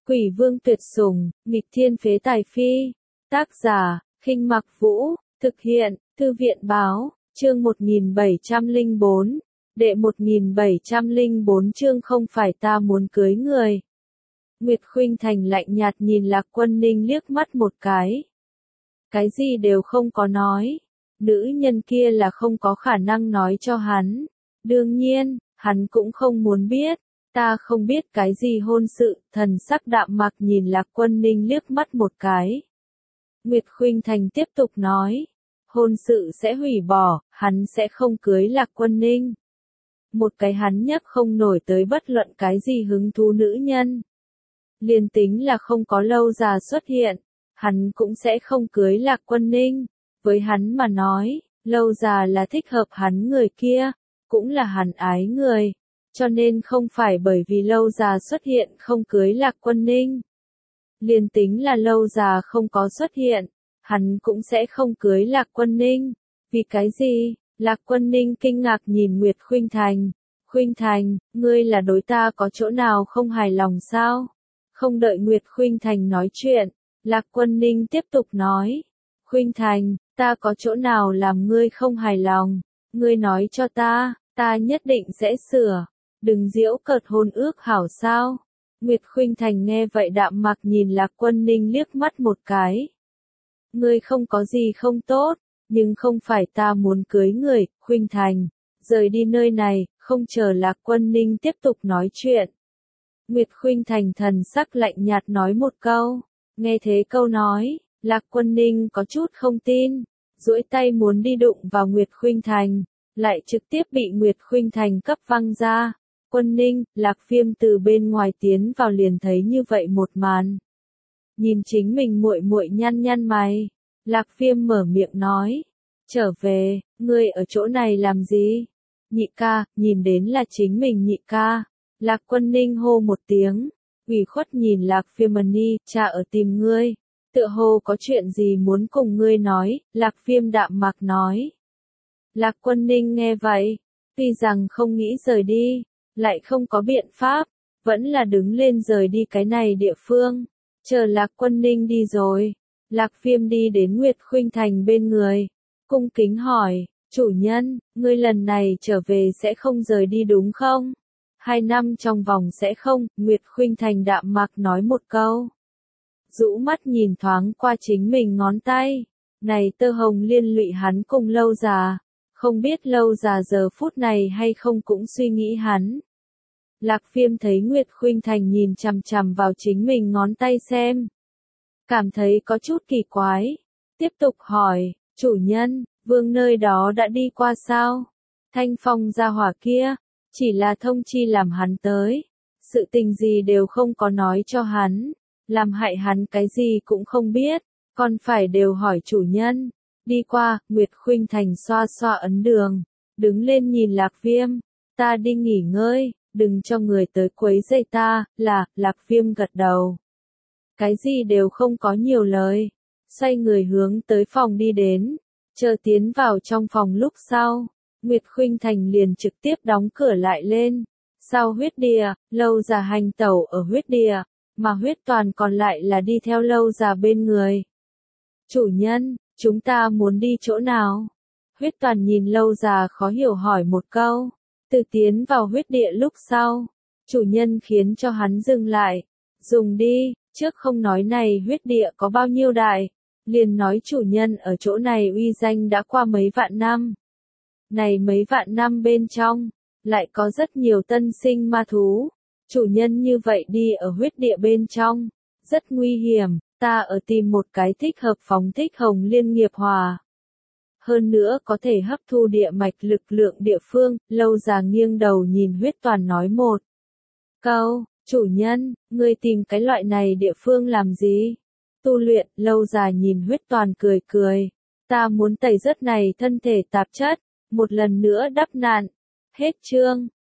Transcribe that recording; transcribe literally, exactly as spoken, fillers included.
Quỷ vương tuyệt sủng, nghịch thiên phế tài phi. Tác giả, Khinh Mặc Vũ, thực hiện, Thư viện báo, chương một nghìn bảy trăm lẻ bốn, đệ một nghìn bảy trăm lẻ bốn chương không phải ta muốn cưới người. Nguyệt Khuynh Thành lạnh nhạt nhìn Lạc Quân Ninh liếc mắt một cái. Cái gì đều không có nói. Nữ nhân kia là không có khả năng nói cho hắn. Đương nhiên, hắn cũng không muốn biết. Ta không biết cái gì hôn sự, thần sắc đạm mạc nhìn Lạc Quân Ninh liếc mắt một cái. Nguyệt Khuynh Thành tiếp tục nói. Hôn sự sẽ hủy bỏ, hắn sẽ không cưới Lạc Quân Ninh. Một cái hắn nhấc không nổi tới bất luận cái gì hứng thú nữ nhân. Liên tính là không có Lâu Già xuất hiện, hắn cũng sẽ không cưới Lạc Quân Ninh. Với hắn mà nói, Lâu Già là thích hợp hắn người kia, cũng là hắn ái người. Cho nên không phải bởi vì Lâu Già xuất hiện không cưới Lạc Quân Ninh. Liên tính là Lâu Già không có xuất hiện, hắn cũng sẽ không cưới Lạc Quân Ninh. Vì cái gì? Lạc Quân Ninh kinh ngạc nhìn Nguyệt Khuynh Thành. Khuynh Thành, ngươi là đối ta có chỗ nào không hài lòng sao? Không đợi Nguyệt Khuynh Thành nói chuyện, Lạc Quân Ninh tiếp tục nói. Khuynh Thành, ta có chỗ nào làm ngươi không hài lòng? Ngươi nói cho ta, ta nhất định sẽ sửa. Đừng giễu cợt hôn ước hảo sao? Nguyệt Khuynh Thành nghe vậy đạm mạc nhìn Lạc Quân Ninh liếc mắt một cái. Ngươi không có gì không tốt, nhưng không phải ta muốn cưới người, Khuynh Thành. Rời đi nơi này, không chờ Lạc Quân Ninh tiếp tục nói chuyện. Nguyệt Khuynh Thành thần sắc lạnh nhạt nói một câu. Nghe thế câu nói, Lạc Quân Ninh có chút không tin. Duỗi tay muốn đi đụng vào Nguyệt Khuynh Thành, lại trực tiếp bị Nguyệt Khuynh Thành cấp văng ra. Quân Ninh, Lạc Phiêm từ bên ngoài tiến vào liền thấy như vậy một màn. Nhìn chính mình muội muội nhăn nhăn mày, Lạc Phiêm mở miệng nói, trở về, ngươi ở chỗ này làm gì? Nhị ca, nhìn đến là chính mình nhị ca. Lạc Quân Ninh hô một tiếng, ủy khuất nhìn Lạc Phiêm-ni, cha ở tìm ngươi, tựa hồ có chuyện gì muốn cùng ngươi nói, Lạc Phiêm đạm mạc nói. Lạc Quân Ninh nghe vậy, tuy rằng không nghĩ rời đi, lại không có biện pháp, vẫn là đứng lên rời đi cái này địa phương. Chờ Lạc Quân Ninh đi rồi, Lạc Phiêm đi đến Nguyệt Khuynh Thành bên người, cung kính hỏi, chủ nhân, ngươi lần này trở về sẽ không rời đi đúng không? Hai năm trong vòng sẽ không, Nguyệt Khuynh Thành đạm mạc nói một câu. Rũ mắt nhìn thoáng qua chính mình ngón tay, này tơ hồng liên lụy hắn cùng Lâu Già, không biết Lâu Già giờ phút này hay không cũng suy nghĩ hắn. Lạc Phiêm thấy Nguyệt Khuynh Thành nhìn chằm chằm vào chính mình ngón tay xem. Cảm thấy có chút kỳ quái. Tiếp tục hỏi, chủ nhân, vương nơi đó đã đi qua sao? Thanh Phong gia hỏa kia, chỉ là thông chi làm hắn tới. Sự tình gì đều không có nói cho hắn. Làm hại hắn cái gì cũng không biết. Còn phải đều hỏi chủ nhân. Đi qua, Nguyệt Khuynh Thành xoa xoa ấn đường. Đứng lên nhìn Lạc Phiêm. Ta đi nghỉ ngơi. Đừng cho người tới quấy rầy ta, là, Lạc Phiêm gật đầu. Cái gì đều không có nhiều lời. Xoay người hướng tới phòng đi đến. Chờ tiến vào trong phòng lúc sau. Nguyệt Khuynh Thành liền trực tiếp đóng cửa lại lên. Sau huyết địa, Lâu Già hành tẩu ở huyết địa, mà huyết toàn còn lại là đi theo Lâu Già bên người. Chủ nhân, chúng ta muốn đi chỗ nào? Huyết toàn nhìn Lâu Già khó hiểu hỏi một câu. Từ tiến vào huyết địa lúc sau, chủ nhân khiến cho hắn dừng lại. Dùng đi, trước không nói này huyết địa có bao nhiêu đại, liền nói chủ nhân ở chỗ này uy danh đã qua mấy vạn năm. Này mấy vạn năm bên trong, lại có rất nhiều tân sinh ma thú. Chủ nhân như vậy đi ở huyết địa bên trong, rất nguy hiểm, ta ở tìm một cái thích hợp phóng thích hồng liên nghiệp hòa. Hơn nữa có thể hấp thu địa mạch lực lượng địa phương, Lâu Già nghiêng đầu nhìn huyết toàn nói một câu, chủ nhân, ngươi tìm cái loại này địa phương làm gì? Tu luyện, Lâu Già nhìn huyết toàn cười cười, ta muốn tẩy rớt này thân thể tạp chất, một lần nữa đắp nạn. Hết chương.